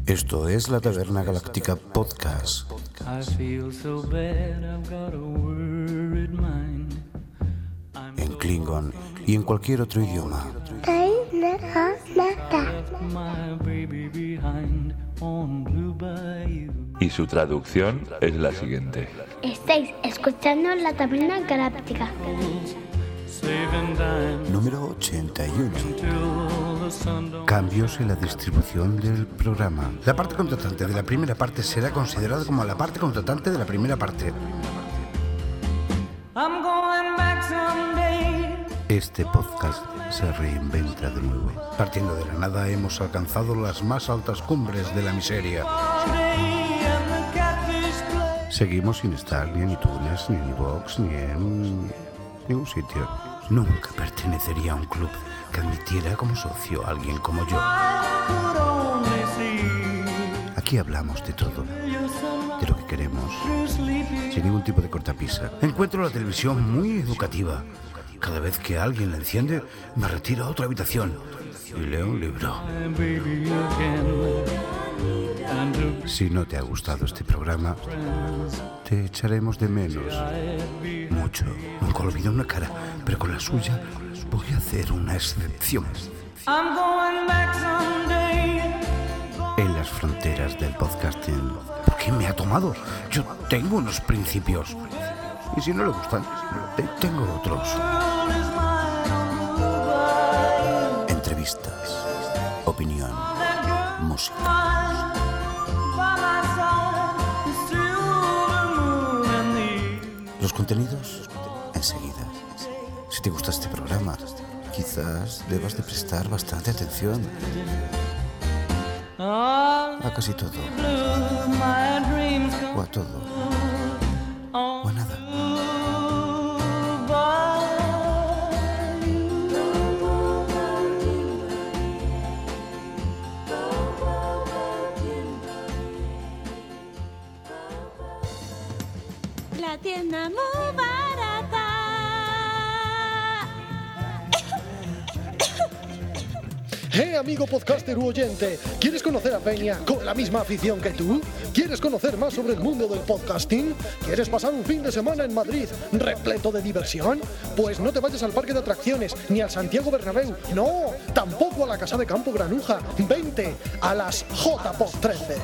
Esto es la Taberna Galáctica Podcast. En Klingon y en cualquier otro idioma. Y su traducción es la siguiente. Estáis escuchando la Taberna Galáctica. Número 81. Cambios en la distribución del programa. La parte contratante de la primera parte será considerada como la parte contratante de la primera parte. Este podcast se reinventa de nuevo. Partiendo de la nada hemos alcanzado las más altas cumbres de la miseria. Seguimos sin estar ni en iTunes, ni en iVoox, ni en ningún sitio. Nunca pertenecería a un club que admitiera como socio a alguien como yo. Aquí hablamos de todo, de lo que queremos, sin ningún tipo de cortapisa. Encuentro la televisión muy educativa. Cada vez que alguien la enciende, me retiro a otra habitación y leo un libro. Si no te ha gustado este programa, te echaremos de menos. Mucho. Nunca olvido una cara, pero con la suya voy a hacer una excepción. En las fronteras del podcasting. ¿Por qué me ha tomado? Yo tengo unos principios. Y si no le gustan, tengo otros. Entrevistas, opinión, música. Los contenidos, enseguida. Si te gusta este programa, quizás debas de prestar bastante atención a casi todo, o a todo, o a nada. La tienda muy barata. Amigo podcaster u oyente, ¿quieres conocer a Peña con la misma afición que tú? ¿Quieres conocer más sobre el mundo del podcasting? ¿Quieres pasar un fin de semana en Madrid repleto de diversión? Pues no te vayas al Parque de Atracciones ni al Santiago Bernabéu, no, tampoco a la Casa de Campo Granuja. Vente a las JPod 13.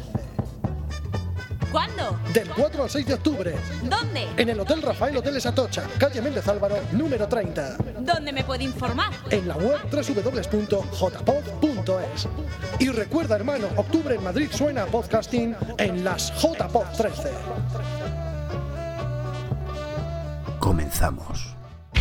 ¿Cuándo? Del 4 al 6 de octubre. ¿Dónde? En el Hotel Rafael Hoteles Atocha, calle Méndez Álvaro, número 30. ¿Dónde me puedo informar? En la web www.jpod.es. Y recuerda, hermano, octubre en Madrid suena podcasting en las JPod 13. Comenzamos.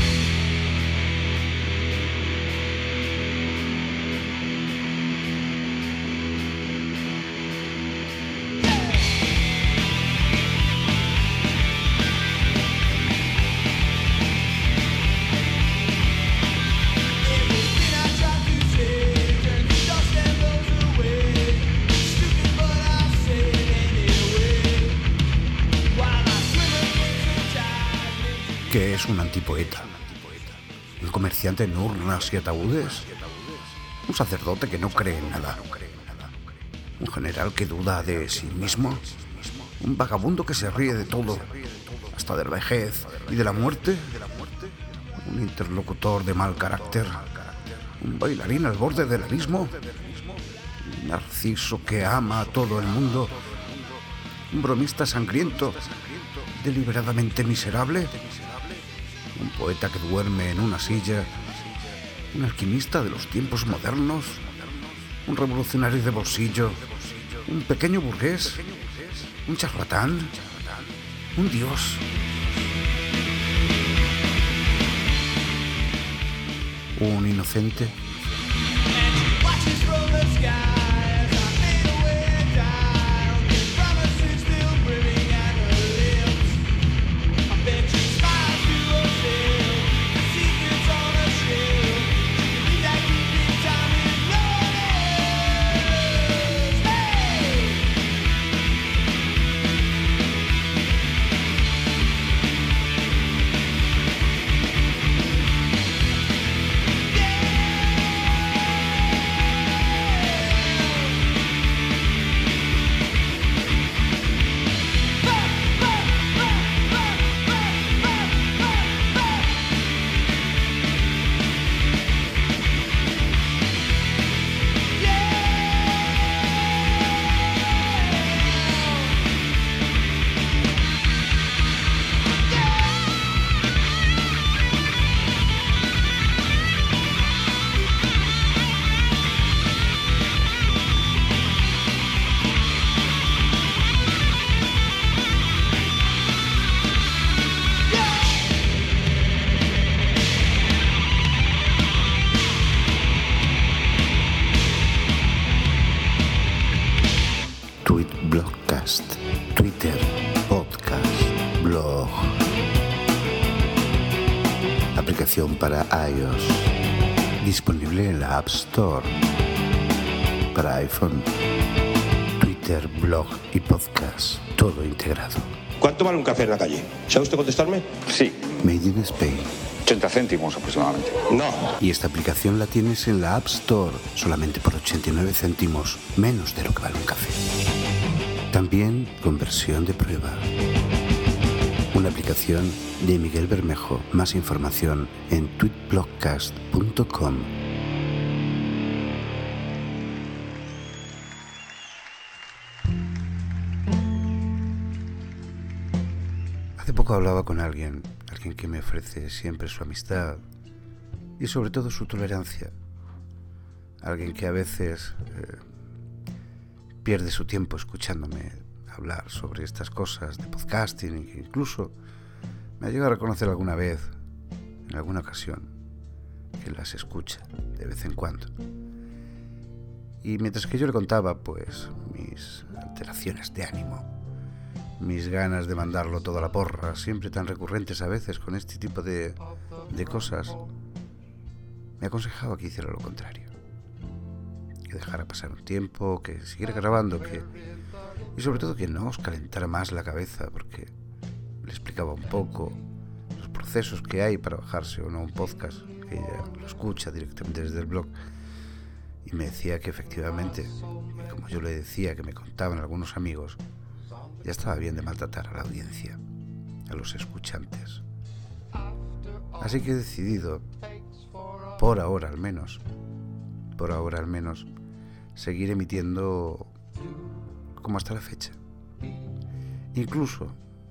¿Qué es un antipoeta? ¿Un comerciante en urnas y ataúdes? ¿Un sacerdote que no cree en nada? ¿Un general que duda de sí mismo? ¿Un vagabundo que se ríe de todo, hasta de la vejez y de la muerte? ¿Un interlocutor de mal carácter? ¿Un bailarín al borde del abismo? ¿Un narciso que ama a todo el mundo? ¿Un bromista sangriento, deliberadamente miserable? ¿Un poeta que duerme en una silla? ¿Un alquimista de los tiempos modernos? ¿Un revolucionario de bolsillo? ¿Un pequeño burgués? ¿Un charlatán? ¿Un dios? ¿Un inocente? aplicación para iOS, disponible en la App Store, para iPhone, Twitter, blog y podcast, todo integrado. ¿Cuánto vale un café en la calle? ¿Sabe usted contestarme? Sí, Made in Spain. 80 céntimos aproximadamente. No. Y esta aplicación la tienes en la App Store solamente por 89 céntimos, menos de lo que vale un café. También con versión de prueba. Una aplicación de Miguel Bermejo. Más información en tweetblogcast.com. Hace poco hablaba con alguien que me ofrece siempre su amistad y sobre todo su tolerancia. Alguien que a veces pierde su tiempo escuchándome hablar sobre estas cosas de podcasting y que incluso me ha llegado a reconocer alguna vez, en alguna ocasión, que las escucha de vez en cuando. Y mientras que yo le contaba pues mis alteraciones de ánimo, mis ganas de mandarlo todo a la porra, siempre tan recurrentes a veces con este tipo de cosas, me aconsejaba que hiciera lo contrario, que dejara pasar un tiempo, que siguiera grabando, y sobre todo que no os calentara más la cabeza, porque le explicaba un poco los procesos que hay para bajarse o no un podcast, que ella lo escucha directamente desde el blog, y me decía que efectivamente, como yo le decía que me contaban algunos amigos, ya estaba bien de maltratar a la audiencia, a los escuchantes. Así que he decidido, por ahora al menos, seguir emitiendo como hasta la fecha. Incluso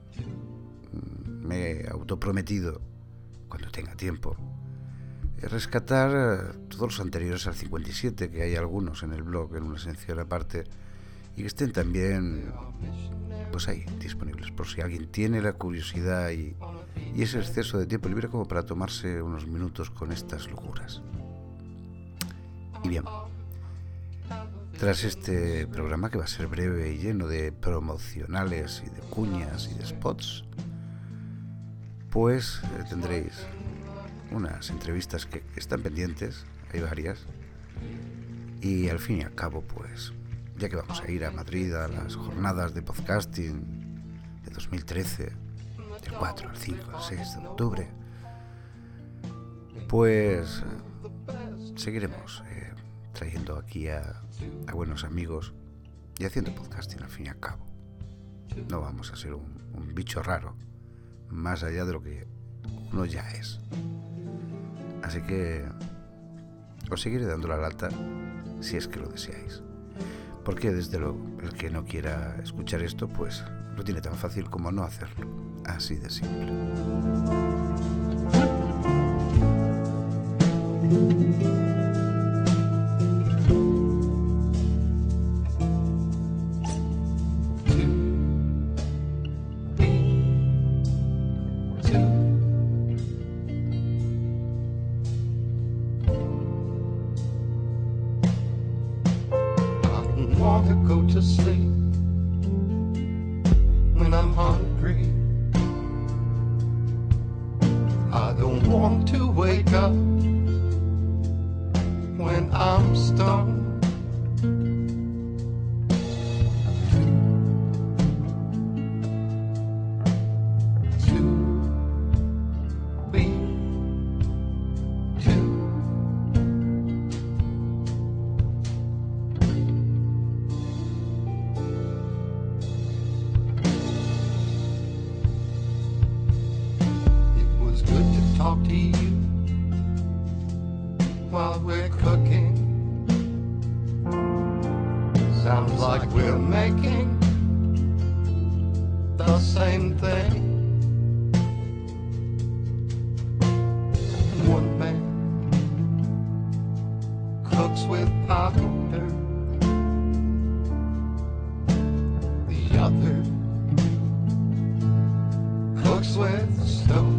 me he autoprometido, cuando tenga tiempo, rescatar todos los anteriores al 57, que hay algunos en el blog en una sección aparte, y que estén también pues ahí disponibles por si alguien tiene la curiosidad y ese exceso de tiempo libre como para tomarse unos minutos con estas locuras. Y bien, tras este programa, que va a ser breve y lleno de promocionales y de cuñas y de spots, pues tendréis unas entrevistas que están pendientes, hay varias, y al fin y al cabo pues ya que vamos a ir a Madrid a las jornadas de podcasting de 2013, del 4 al 5 al 6 de octubre, pues seguiremos trayendo aquí a buenos amigos y haciendo podcasting al fin y al cabo. No vamos a ser un bicho raro, más allá de lo que uno ya es. Así que os seguiré dando la lata si es que lo deseáis. Porque desde luego, el que no quiera escuchar esto, pues lo tiene tan fácil como no hacerlo. Así de simple. Want to go to sleep when I'm hungry. I don't want to wake up when I'm stoned. Talk to you while we're cooking. Sounds like we're making the same thing. One man cooks with powder, the other cooks with stone.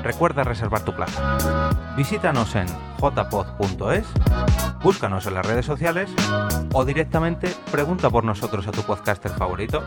recuerda reservar tu plaza. Visítanos en jpod.es, búscanos en las redes sociales o directamente pregunta por nosotros a tu podcaster favorito.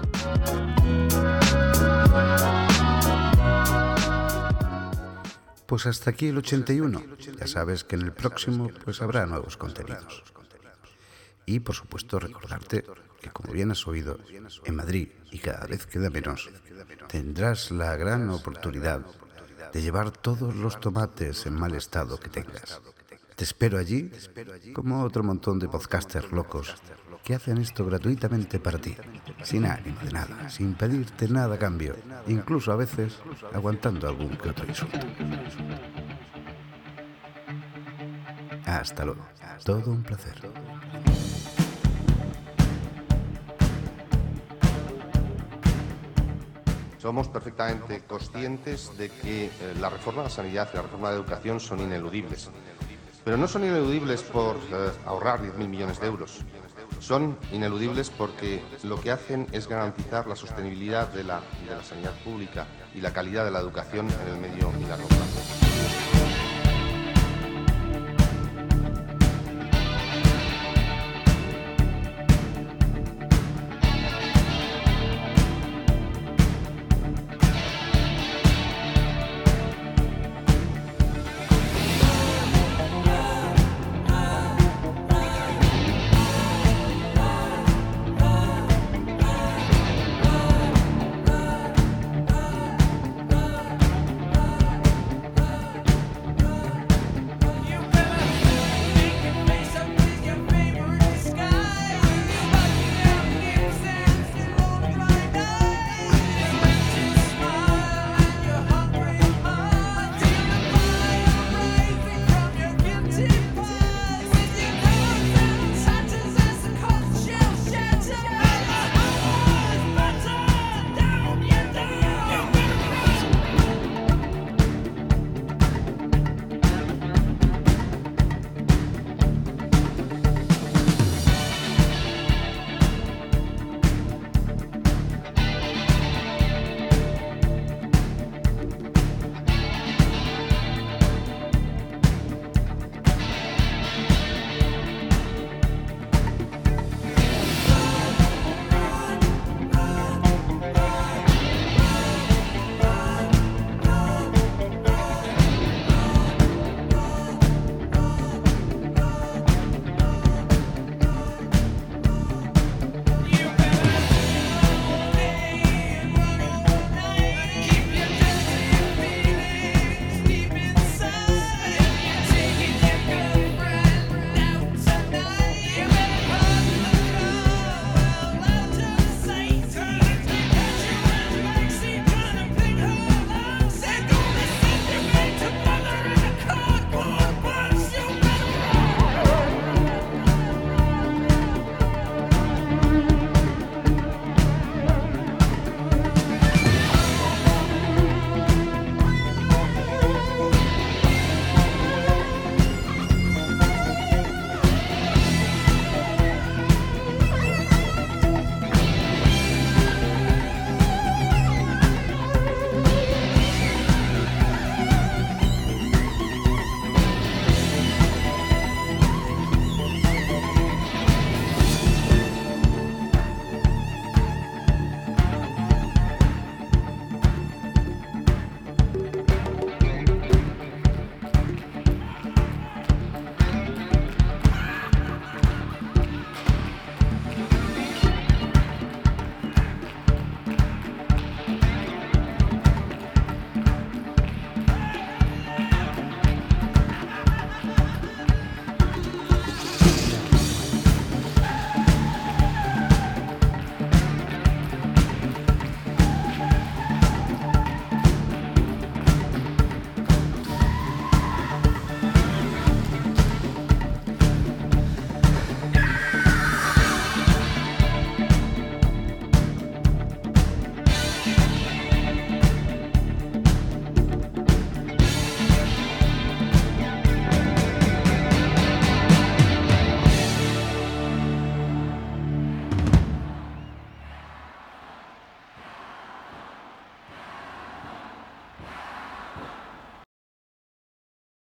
Pues hasta aquí el 81. Ya sabes que en el próximo pues habrá nuevos contenidos. Y por supuesto recordarte que, como bien has oído, en Madrid, y cada vez queda menos, tendrás la gran oportunidad de llevar todos los tomates en mal estado que tengas. Te espero allí, como otro montón de podcasters locos que hacen esto gratuitamente para ti, sin ánimo de nada, sin pedirte nada a cambio, incluso a veces aguantando algún que otro insulto. Hasta luego. Todo un placer. Somos perfectamente conscientes de que la reforma de la sanidad y la reforma de la educación son ineludibles. Pero no son ineludibles por ahorrar 10.000 millones de euros. Son ineludibles porque lo que hacen es garantizar la sostenibilidad de la sanidad pública y la calidad de la educación en el medio y largo plazo.